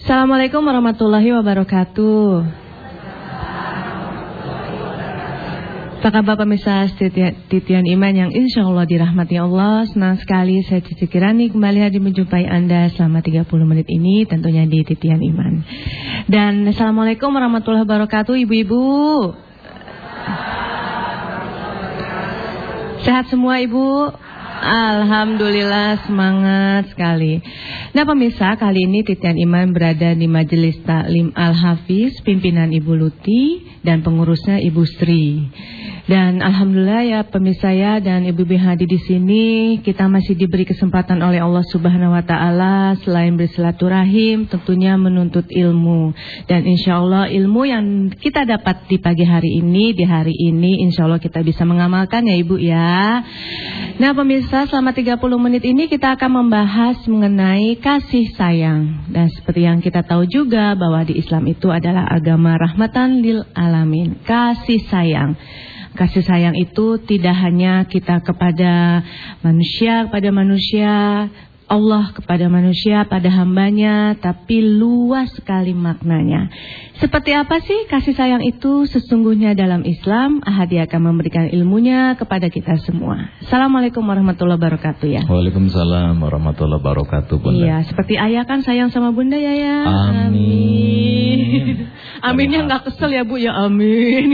Assalamualaikum warahmatullahi wabarakatuh. Apa kabar pemirsa Titian Iman yang insya Allah dirahmati Allah. Senang sekali saya Cici Kirani kembali hadir menjumpai Anda selama 30 menit ini, tentunya di Titian Iman. Dan Assalamualaikum warahmatullahi wabarakatuh ibu-ibu. Sehat semua ibu? Alhamdulillah, semangat sekali. Nah pemirsa, kali ini Titian Iman berada di Majelis Taklim Al-Hafiz, pimpinan Ibu Luti dan pengurusnya Ibu Sri. Dan alhamdulillah ya pemirsa ya dan ibu-ibu hadir di sini, kita masih diberi kesempatan oleh Allah Subhanahu wa taala selain bersilaturahim tentunya menuntut ilmu. Dan insyaallah ilmu yang kita dapat di pagi hari ini, di hari ini insyaallah kita bisa mengamalkan ya Ibu ya. Nah pemirsa, selama 30 menit ini kita akan membahas mengenai kasih sayang. Dan seperti yang kita tahu juga bahwa di Islam itu adalah agama rahmatan lil alamin, kasih sayang. Kasih sayang itu tidak hanya kita kepada manusia, Allah kepada manusia, pada hambanya, tapi luas sekali maknanya. Seperti apa sih kasih sayang itu sesungguhnya dalam Islam? Ahadi akan memberikan ilmunya kepada kita semua. Assalamualaikum warahmatullahi wabarakatuh ya. Waalaikumsalam warahmatullahi wabarakatuh Bunda. Iya, seperti ayah kan sayang sama Bunda ya ya. Amin. Aminnya nggak kesel ya Bu ya, amin.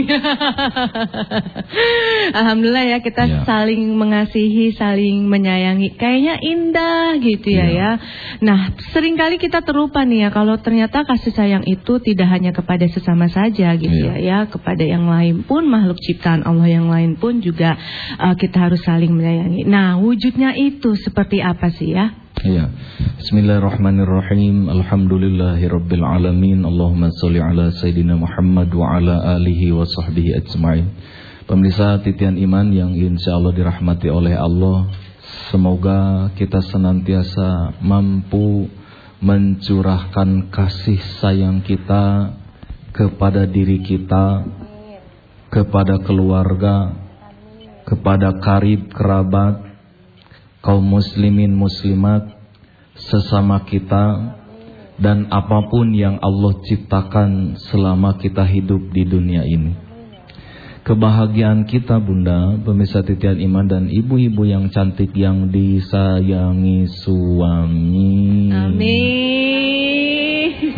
Alhamdulillah ya kita saling mengasihi, saling menyayangi. Kayaknya indah gitu ya. Nah seringkali kita terlupa nih ya kalau ternyata kasih sayang itu tidak hanya kepada sesama saja gitu ya, kepada yang lain pun, makhluk ciptaan Allah yang lain pun juga kita harus saling menyayangi. Nah wujudnya itu seperti apa sih ya? Iya. Bismillahirrahmanirrahim. Alhamdulillahirabbil alamin. Allahumma shalli ala sayidina Muhammad wa ala alihi wa sahbihi ajmain. Pemirsa Titian Iman yang insyaallah dirahmati oleh Allah, semoga kita senantiasa mampu mencurahkan kasih sayang kita kepada diri kita, kepada keluarga, kepada karib kerabat, kaum muslimin muslimat, sesama kita, dan apapun yang Allah ciptakan selama kita hidup di dunia ini. Kebahagiaan kita Bunda, pemirsa Titian Iman dan ibu-ibu yang cantik yang disayangi suami. Amin.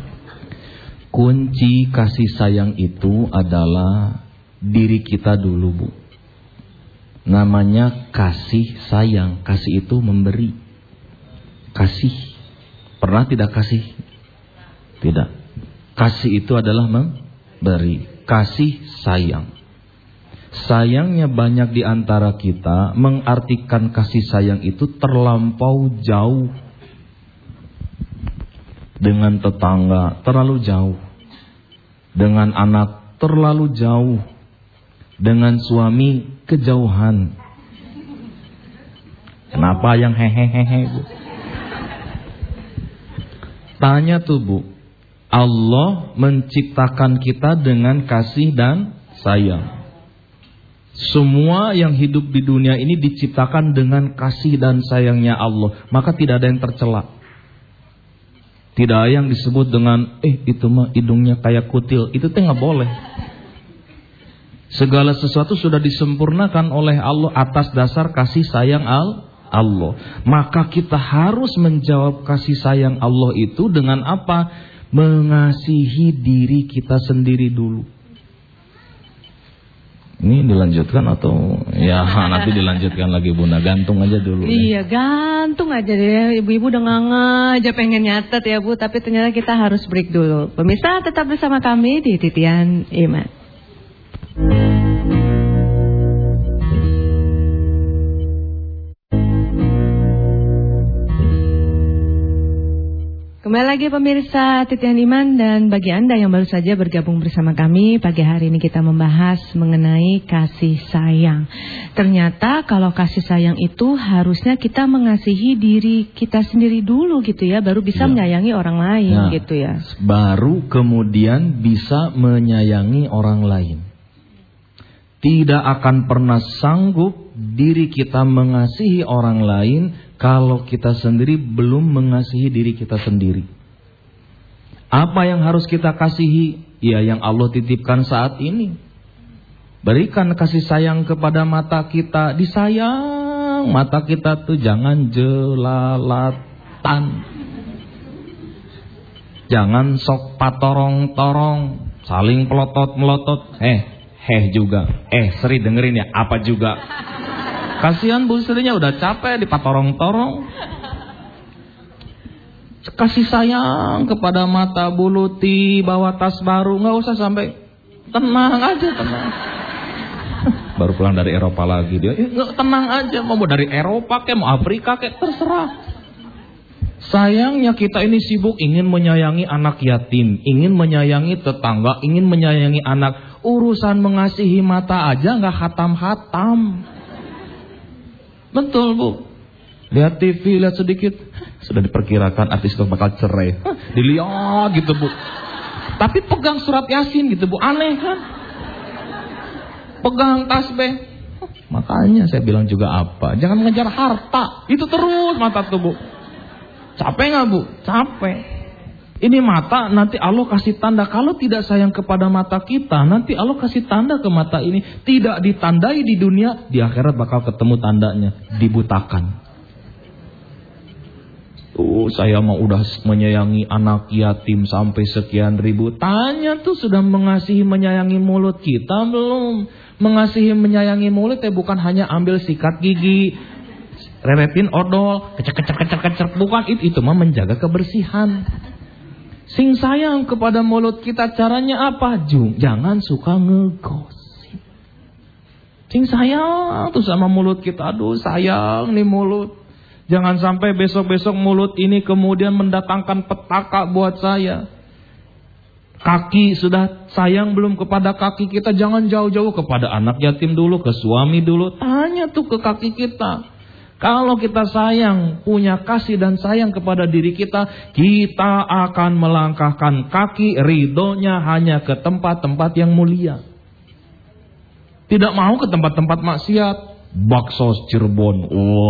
Kunci kasih sayang itu adalah diri kita dulu Bu. Namanya kasih sayang. Kasih itu memberi. Kasih. Pernah tidak kasih? Tidak. Kasih itu adalah memberi. Kasih sayang. Sayangnya banyak di antara kita mengartikan kasih sayang itu terlampau jauh. Dengan tetangga terlalu jauh. Dengan anak terlalu jauh. Dengan suami kejauhan. Kenapa yang hehehe Bu? Tanya tuh Bu. Allah menciptakan kita dengan kasih dan sayang. Semua yang hidup di dunia ini diciptakan dengan kasih dan sayangnya Allah. Maka tidak ada yang tercela. Tidak ada yang disebut dengan itu mah hidungnya kayak kutil. Itu teh nggak boleh. Segala sesuatu sudah disempurnakan oleh Allah atas dasar kasih sayang Allah. Maka kita harus menjawab kasih sayang Allah itu dengan apa? Mengasihi diri kita sendiri dulu. Ini dilanjutkan atau ya nanti dilanjutkan lagi Bunda, gantung aja dulu. Iya gantung aja deh, ibu-ibu udah aja pengen nyatet ya Bu, tapi ternyata kita harus break dulu. Pemirsa tetap bersama kami di Titian Iman. Kembali lagi pemirsa Titian Iman, dan bagi Anda yang baru saja bergabung bersama kami, pagi hari ini kita membahas mengenai kasih sayang. Ternyata kalau kasih sayang itu harusnya kita mengasihi diri kita sendiri dulu gitu ya, baru bisa menyayangi orang lain gitu ya. Baru kemudian bisa menyayangi orang lain. Tidak akan pernah sanggup diri kita mengasihi orang lain kalau kita sendiri belum mengasihi diri kita sendiri. Apa yang harus kita kasihi? Ya, yang Allah titipkan saat ini. Berikan kasih sayang kepada mata kita. Disayang mata kita tuh jangan jelalatan. Jangan sok patorong-torong, saling pelotot-melotot. Juga. Sri dengerin ya, apa juga. Kasihan Bu Srinya udah capek dipatorong-torong. Kasih sayang kepada mata Bu Luti, bawa tas baru, nggak usah sampai. Tenang aja, tenang. Baru pulang dari Eropa lagi dia. Tenang aja, mau dari Eropa kek, mau Afrika kek, terserah. Sayangnya kita ini sibuk ingin menyayangi anak yatim, ingin menyayangi tetangga, ingin menyayangi anak. Urusan mengasihi mata aja nggak hatam-hatam. Betul Bu. Lihat TV, lihat sedikit, sudah diperkirakan artis itu bakal cerai. Dilihat gitu Bu. Tapi pegang surat Yasin gitu Bu, aneh kan? Pegang tasbih. Makanya saya bilang juga apa? Jangan mengejar harta, itu terus mata tuh Bu. Capek gak Bu? Capek. Ini mata nanti Allah kasih tanda. Kalau tidak sayang kepada mata kita, nanti Allah kasih tanda ke mata ini. Tidak ditandai di dunia, di akhirat bakal ketemu tandanya. Dibutakan. Saya mau udah menyayangi anak yatim sampai sekian ribu. Tanya tuh sudah mengasihi menyayangi mulut kita belum? Mengasihi menyayangi mulut bukan hanya ambil sikat gigi, reretin odol, kecer. Bukan itu mah menjaga kebersihan. Sing sayang kepada mulut kita caranya apa? Jangan suka ngegosip. Sing sayang tuh sama mulut kita. Aduh sayang nih mulut. Jangan sampai besok-besok mulut ini kemudian mendatangkan petaka buat saya. Kaki sudah sayang belum kepada kaki kita. Jangan jauh-jauh kepada anak yatim dulu, ke suami dulu. Tanya tuh ke kaki kita. Kalau kita sayang, punya kasih dan sayang kepada diri kita, kita akan melangkahkan kaki ridhonya hanya ke tempat-tempat yang mulia. Tidak mau ke tempat-tempat maksiat. Bakso Cirebon,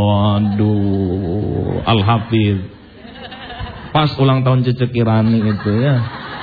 waduh, Al-Hafiz. Pas ulang tahun Cece Kirani itu ya.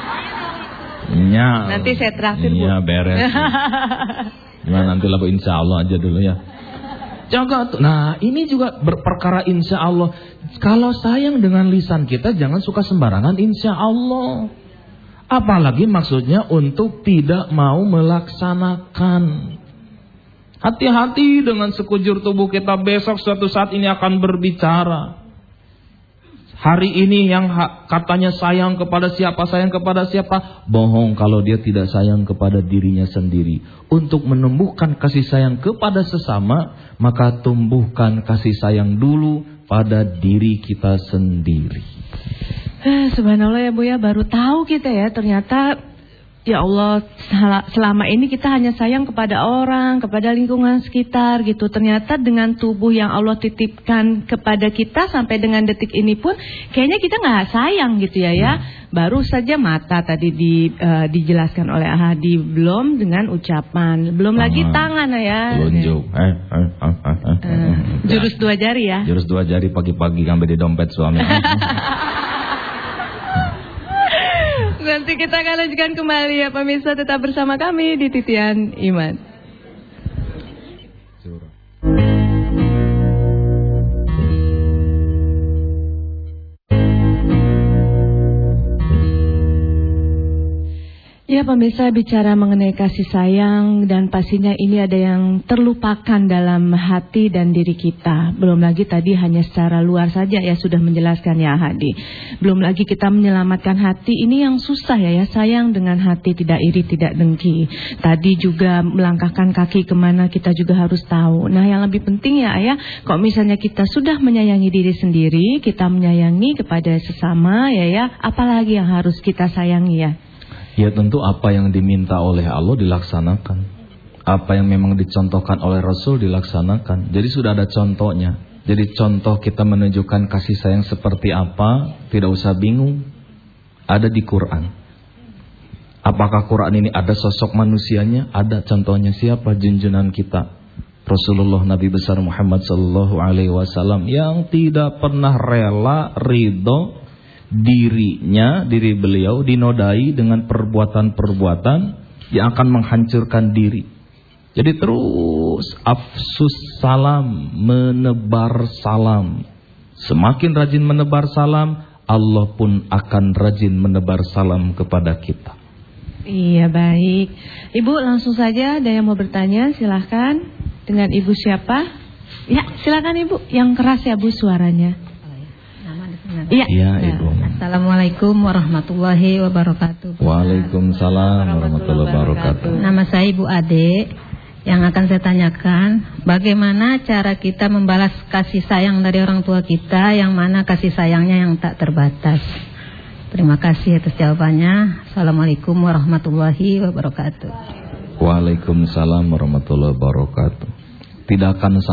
Nanti saya traktir Bu. Iya beres. Nah, nanti lah Bu, insya Allah aja dulu ya. Jaga tuh. Nah ini juga berperkara insya Allah. Kalau sayang dengan lisan kita jangan suka sembarangan insya Allah. Apalagi maksudnya untuk tidak mau melaksanakan. Hati-hati dengan sekujur tubuh kita, besok suatu saat ini akan berbicara. Hari ini yang katanya sayang kepada siapa, bohong kalau dia tidak sayang kepada dirinya sendiri. Untuk menumbuhkan kasih sayang kepada sesama, maka tumbuhkan kasih sayang dulu pada diri kita sendiri. Subhanallah ya Bu ya, baru tahu kita ya ternyata. Ya Allah, selama ini kita hanya sayang kepada orang, kepada lingkungan sekitar gitu. Ternyata dengan tubuh yang Allah titipkan kepada kita sampai dengan detik ini pun kayaknya kita nggak sayang gitu ya. Baru saja mata tadi dijelaskan oleh Ahadi, belum dengan ucapan, belum lagi tangan ya. Telunjuk. Jurus dua jari ya. Jurus dua jari pagi-pagi ngambil di dompet suami. Nanti kita akan lanjutkan kembali ya pemirsa, tetap bersama kami di Titian Iman. Ya pemirsa, bicara mengenai kasih sayang dan pastinya ini ada yang terlupakan dalam hati dan diri kita. Belum lagi tadi hanya secara luar saja ya sudah menjelaskan ya Hadi. Belum lagi kita menyelamatkan hati, ini yang susah ya sayang dengan hati, tidak iri, tidak dengki. Tadi juga melangkahkan kaki kemana kita juga harus tahu. Nah yang lebih penting ya kalau misalnya kita sudah menyayangi diri sendiri, kita menyayangi kepada sesama ya, apalagi yang harus kita sayangi ya. Ya tentu apa yang diminta oleh Allah dilaksanakan. Apa yang memang dicontohkan oleh Rasul dilaksanakan. Jadi sudah ada contohnya. Jadi contoh kita menunjukkan kasih sayang seperti apa, tidak usah bingung. Ada di Quran. Apakah Quran ini ada sosok manusianya? Ada contohnya. Siapa junjungan kita? Rasulullah Nabi besar Muhammad sallallahu alaihi wasallam yang tidak pernah rela ridho diri beliau dinodai dengan perbuatan-perbuatan yang akan menghancurkan diri. Jadi terus afsus salam, menebar salam. Semakin rajin menebar salam, Allah pun akan rajin menebar salam kepada kita. Iya, baik. Ibu langsung saja, ada yang mau bertanya, silahkan. Dengan Ibu siapa? Ya, silakan Ibu. Yang keras ya Bu suaranya. Iya, Ibu. Assalamualaikum warahmatullahi wabarakatuh. Waalaikumsalam warahmatullahi wabarakatuh. Nama saya Ibu Ade. Yang akan saya tanyakan, bagaimana cara kita membalas kasih sayang dari orang tua kita, yang mana kasih sayangnya yang tak terbatas. Terima kasih atas jawabannya. Assalamualaikum warahmatullahi wabarakatuh. Waalaikumsalam warahmatullahi wabarakatuh. Tidak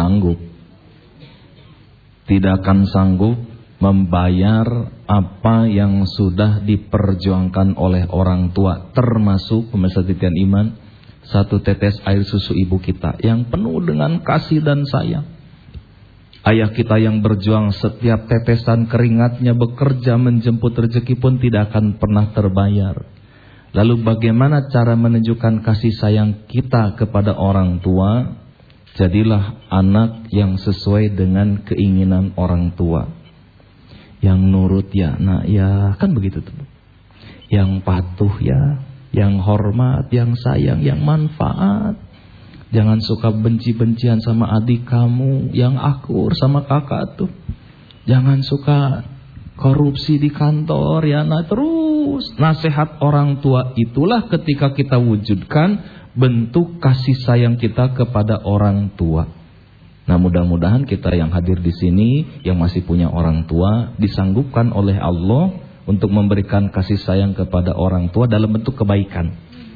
akan sanggup membayar apa yang sudah diperjuangkan oleh orang tua, termasuk pemirsa titian iman, satu tetes air susu ibu kita yang penuh dengan kasih dan sayang. Ayah kita yang berjuang setiap tetesan keringatnya, bekerja menjemput rezeki pun tidak akan pernah terbayar. Lalu bagaimana cara menunjukkan kasih sayang kita kepada orang tua? Jadilah anak yang sesuai dengan keinginan orang tua. Yang nurut ya, nah ya kan begitu tuh. Yang patuh ya, yang hormat, yang sayang, yang manfaat. Jangan suka benci-bencian sama adik kamu, yang akur sama kakak tuh. Jangan suka korupsi di kantor ya. Nah terus nasihat orang tua itulah ketika kita wujudkan bentuk kasih sayang kita kepada orang tua. Nah mudah-mudahan kita yang hadir di sini yang masih punya orang tua disanggupkan oleh Allah untuk memberikan kasih sayang kepada orang tua dalam bentuk kebaikan.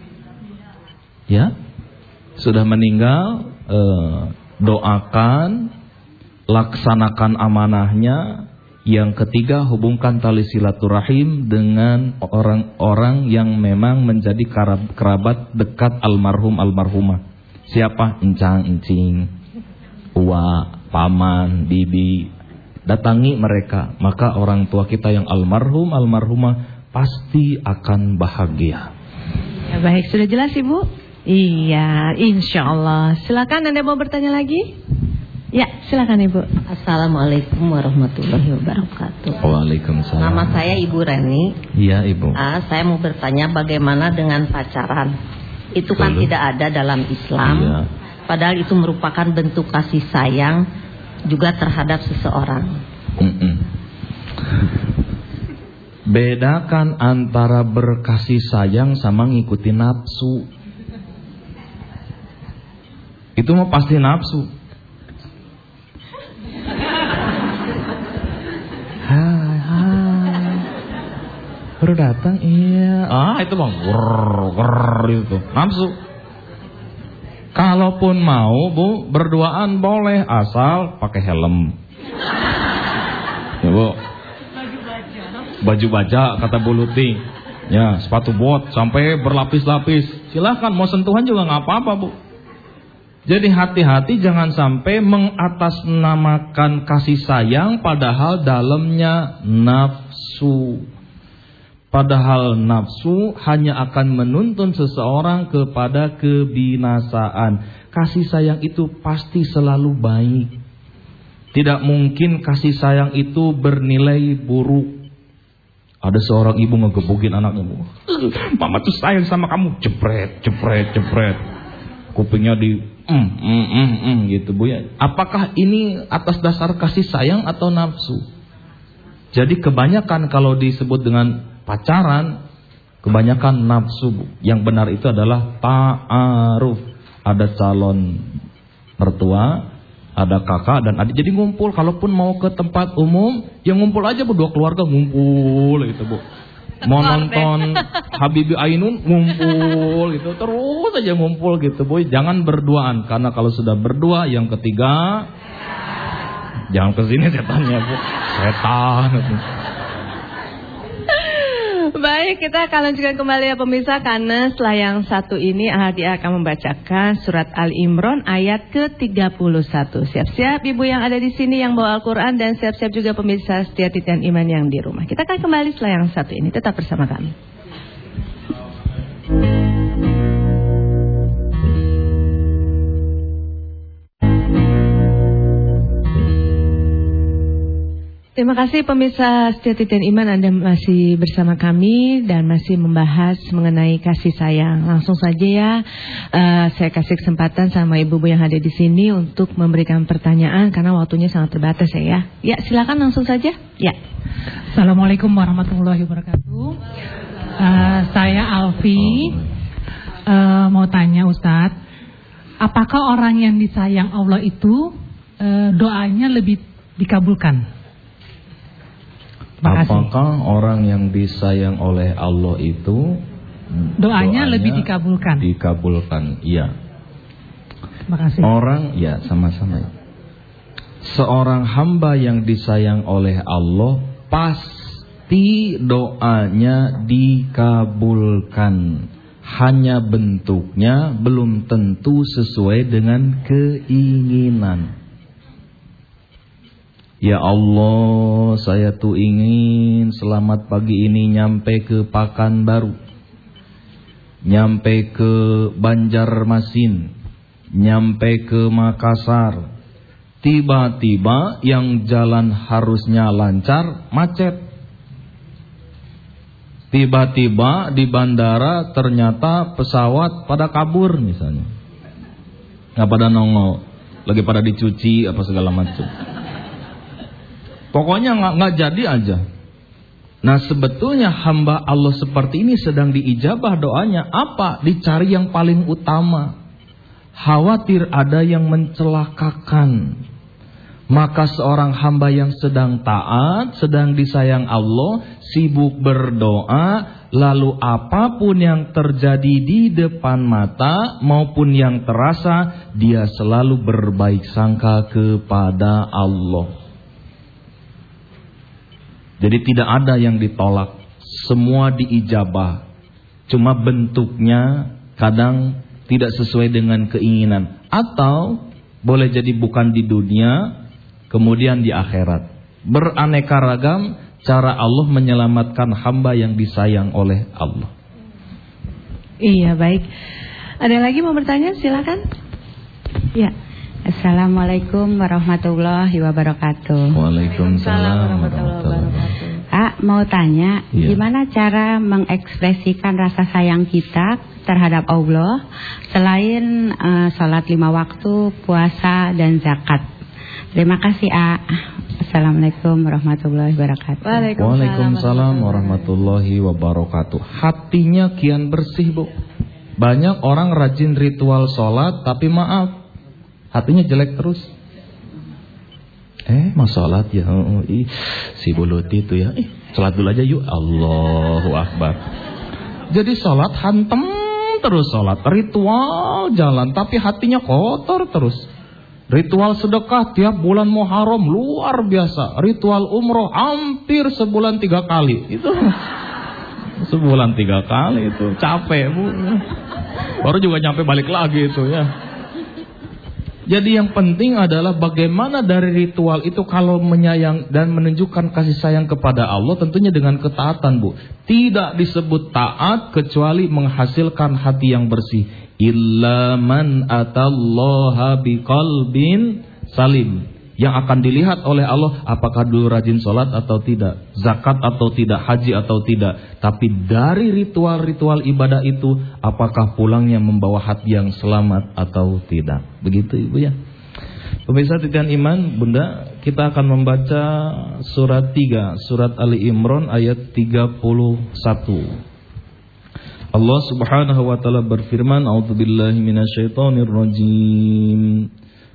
Ya, sudah meninggal, doakan, laksanakan amanahnya. Yang ketiga, hubungkan tali silaturahim dengan orang-orang yang memang menjadi kerabat dekat almarhumah. Siapa? Encang, encing, uwa, paman, bibi. Datangi mereka, maka orang tua kita yang almarhumah pasti akan bahagia. Ya, baik, sudah jelas Ibu? Iya, insya Allah. Silakan, Anda mau bertanya lagi? Ya, silakan Ibu. Assalamualaikum warahmatullahi wabarakatuh. Waalaikumsalam. Nama saya Ibu Reni. Iya Ibu. Saya mau bertanya bagaimana dengan pacaran. Itu kan tidak ada dalam Islam. Iya. Padahal itu merupakan bentuk kasih sayang juga terhadap seseorang. Bedakan antara berkasih sayang sama ngikutin nafsu. Itu mah pasti nafsu. Baru datang, iya. Itu bang, itu nafsu. Kalaupun mau Bu, berduaan boleh asal pakai helm. Ya Bu. Baju baja kata Bu Luti. Ya, sepatu bot sampai berlapis-lapis. Silahkan mau sentuhan juga nggak apa-apa Bu. Jadi hati-hati jangan sampai mengatasnamakan kasih sayang padahal dalamnya nafsu. Padahal nafsu hanya akan menuntun seseorang kepada kebinasaan. Kasih sayang itu pasti selalu baik. Tidak mungkin kasih sayang itu bernilai buruk. Ada seorang ibu ngegebukin anaknya, Mama tuh sayang sama kamu. Jepret, jepret, jepret. Kupingnya di gitu Bu ya. Apakah ini atas dasar kasih sayang atau nafsu? Jadi kebanyakan kalau disebut dengan pacaran, kebanyakan nafsu Bu. Yang benar itu adalah ta'aruf. Ada calon mertua, ada kakak dan adik. Jadi ngumpul, kalaupun mau ke tempat umum, ya ngumpul aja Bu, dua keluarga ngumpul gitu Bu. Mau nonton Habibie Ainun ngumpul gitu, terus aja ngumpul gitu Bu. Jangan berduaan, karena kalau sudah berdua yang ketiga jangan kesini setannya Bu. Setan. Baik, kita akan lanjutkan kembali ya pemirsa, karena setelah yang satu ini dia akan membacakan surat Al-Imran ayat ke-31. Siap-siap ibu yang ada di sini yang bawa Al-Quran, dan siap-siap juga pemirsa setia Titian Iman yang di rumah. Kita akan kembali setelah yang satu ini, tetap bersama kami. Terima kasih pemirsa setia Titian Iman, Anda masih bersama kami dan masih membahas mengenai kasih sayang. Langsung saja ya, saya kasih kesempatan sama ibu-ibu yang ada di sini untuk memberikan pertanyaan karena waktunya sangat terbatas ya. Ya, silakan langsung saja. Ya. Assalamualaikum warahmatullahi wabarakatuh. Saya Alfi, mau tanya Ustadz, apakah orang yang disayang Allah itu doanya lebih dikabulkan? Apakah orang yang disayang oleh Allah itu doanya lebih dikabulkan? Dikabulkan, iya. Terima kasih. Orang, ya sama-sama. Seorang hamba yang disayang oleh Allah pasti doanya dikabulkan. Hanya bentuknya belum tentu sesuai dengan keinginan. Ya Allah, saya tuh ingin selamat pagi ini nyampe ke Pekanbaru, nyampe ke Banjarmasin, nyampe ke Makassar. Tiba-tiba yang jalan harusnya lancar, macet. Tiba-tiba di bandara ternyata pesawat pada kabur misalnya. Nggak pada nongol, lagi pada dicuci apa segala macam. Pokoknya nggak jadi aja. Nah sebetulnya hamba Allah seperti ini sedang diijabah doanya. Apa? Dicari yang paling utama. Khawatir ada yang mencelakakan. Maka seorang hamba yang sedang taat, sedang disayang Allah, sibuk berdoa, lalu apapun yang terjadi di depan mata maupun yang terasa, dia selalu berbaik sangka kepada Allah. Jadi tidak ada yang ditolak, semua diijabah. Cuma bentuknya kadang tidak sesuai dengan keinginan. Atau boleh jadi bukan di dunia, kemudian di akhirat. Beraneka ragam cara Allah menyelamatkan hamba yang disayang oleh Allah. Iya, baik. Ada lagi mau bertanya? Silakan. Ya. Assalamualaikum warahmatullahi wabarakatuh. Waalaikumsalam warahmatullahi wabarakatuh. Mau tanya, gimana cara mengekspresikan rasa sayang kita terhadap Allah selain sholat 5 waktu, puasa dan zakat? Terima kasih, Assalamualaikum warahmatullahi wabarakatuh. Waalaikumsalam warahmatullahi wabarakatuh. Hatinya kian bersih, Bu. Banyak orang rajin ritual sholat, tapi maaf, hatinya jelek terus. Mau sholat ya, si Buluti itu ya, sholat dulu aja yuk, Allahu Akbar. Jadi sholat hantem terus sholat, ritual jalan, tapi hatinya kotor terus. Ritual sedekah tiap bulan Muharram luar biasa, ritual umroh hampir sebulan 3 kali, itu sebulan 3 kali itu capek Bu. Baru juga nyampe balik lagi itu ya. Jadi yang penting adalah bagaimana dari ritual itu kalau menyayang dan menunjukkan kasih sayang kepada Allah, tentunya dengan ketaatan, Bu. Tidak disebut taat kecuali menghasilkan hati yang bersih. Illa man atallaha biqalbin salim. Yang akan dilihat oleh Allah apakah dulu rajin sholat atau tidak, zakat atau tidak, haji atau tidak. Tapi dari ritual-ritual ibadah itu apakah pulangnya membawa hati yang selamat atau tidak. Begitu Ibu ya. Pemirsa Titian Iman, Bunda, kita akan membaca surat 3, surat Ali Imran ayat 31. Allah Subhanahu wa taala berfirman, A'udzubillahi minasyaitonirrajim.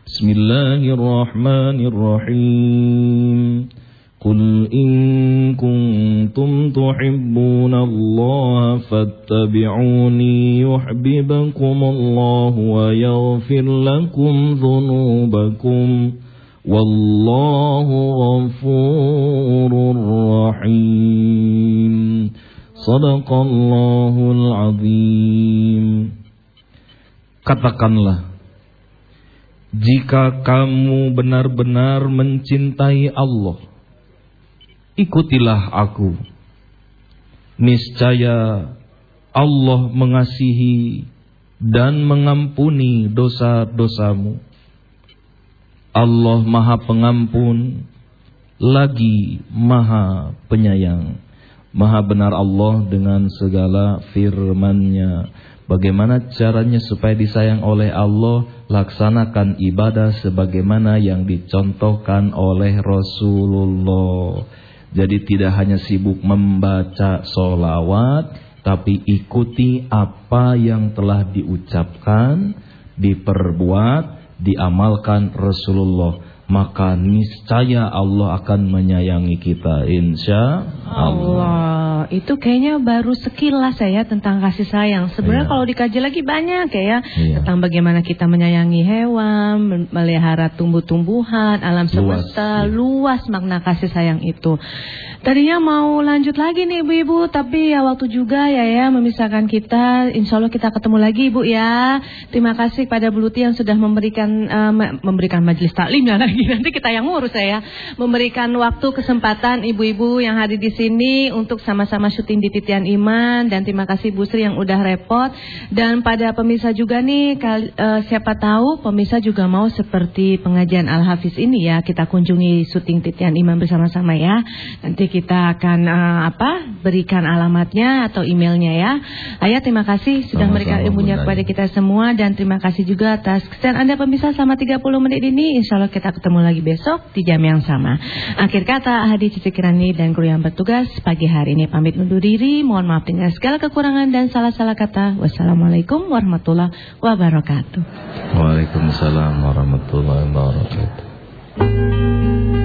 Bismillahirrahmanirrahim. Qul in kuntum tuhibbunallaha fattabi'uni yuhibbukumullahu wa yaghfir lakum dzunubakum wallahu ghafurur rahim. Sadaqallahul azim. Katakanlah, jika kamu benar-benar mencintai Allah, ikutilah aku. Niscaya Allah mengasihi dan mengampuni dosa-dosamu. Allah Maha Pengampun lagi Maha Penyayang. Maha benar Allah dengan segala firman-Nya. Bagaimana caranya supaya disayang oleh Allah? Laksanakan ibadah sebagaimana yang dicontohkan oleh Rasulullah. Jadi tidak hanya sibuk membaca sholawat, tapi ikuti apa yang telah diucapkan, diperbuat, diamalkan Rasulullah. Maka niscaya Allah akan menyayangi kita, insya Allah. Itu kayaknya baru sekilas ya tentang kasih sayang. Sebenarnya kalau dikaji lagi banyak ya tentang bagaimana kita menyayangi hewan, melihara tumbuh-tumbuhan, alam semesta, luas makna kasih sayang itu. Tadinya mau lanjut lagi nih ibu-ibu, tapi ya waktu juga ya memisahkan kita. Insya Allah kita ketemu lagi ibu ya. Terima kasih pada Bu Luti yang sudah memberikan majelis taklimnya lagi. Nanti kita yang ngurus ya. Memberikan waktu kesempatan ibu-ibu yang hadir di sini untuk sama-sama syuting di Titian Iman. Dan terima kasih Bu Sri yang udah repot. Dan pada pemirsa juga nih, siapa tahu pemirsa juga mau seperti pengajian Al-Hafiz ini ya. Kita kunjungi syuting Titian Iman bersama-sama ya. Nanti kita akan berikan alamatnya atau emailnya ya. Ayah terima kasih sudah memberikan ilmunya kepada kita semua. Dan terima kasih juga atas kesediaan Anda pemirsa selama 30 menit ini. Insya Allah kita ketemu lagi besok di jam yang sama. Akhir kata Hadi Cici Kirani dan kru yang bertugas pagi hari ini pamit undur diri. Mohon maaf dengan segala kekurangan dan salah-salah kata. Wassalamualaikum warahmatullahi wabarakatuh. Waalaikumsalam warahmatullahi wabarakatuh.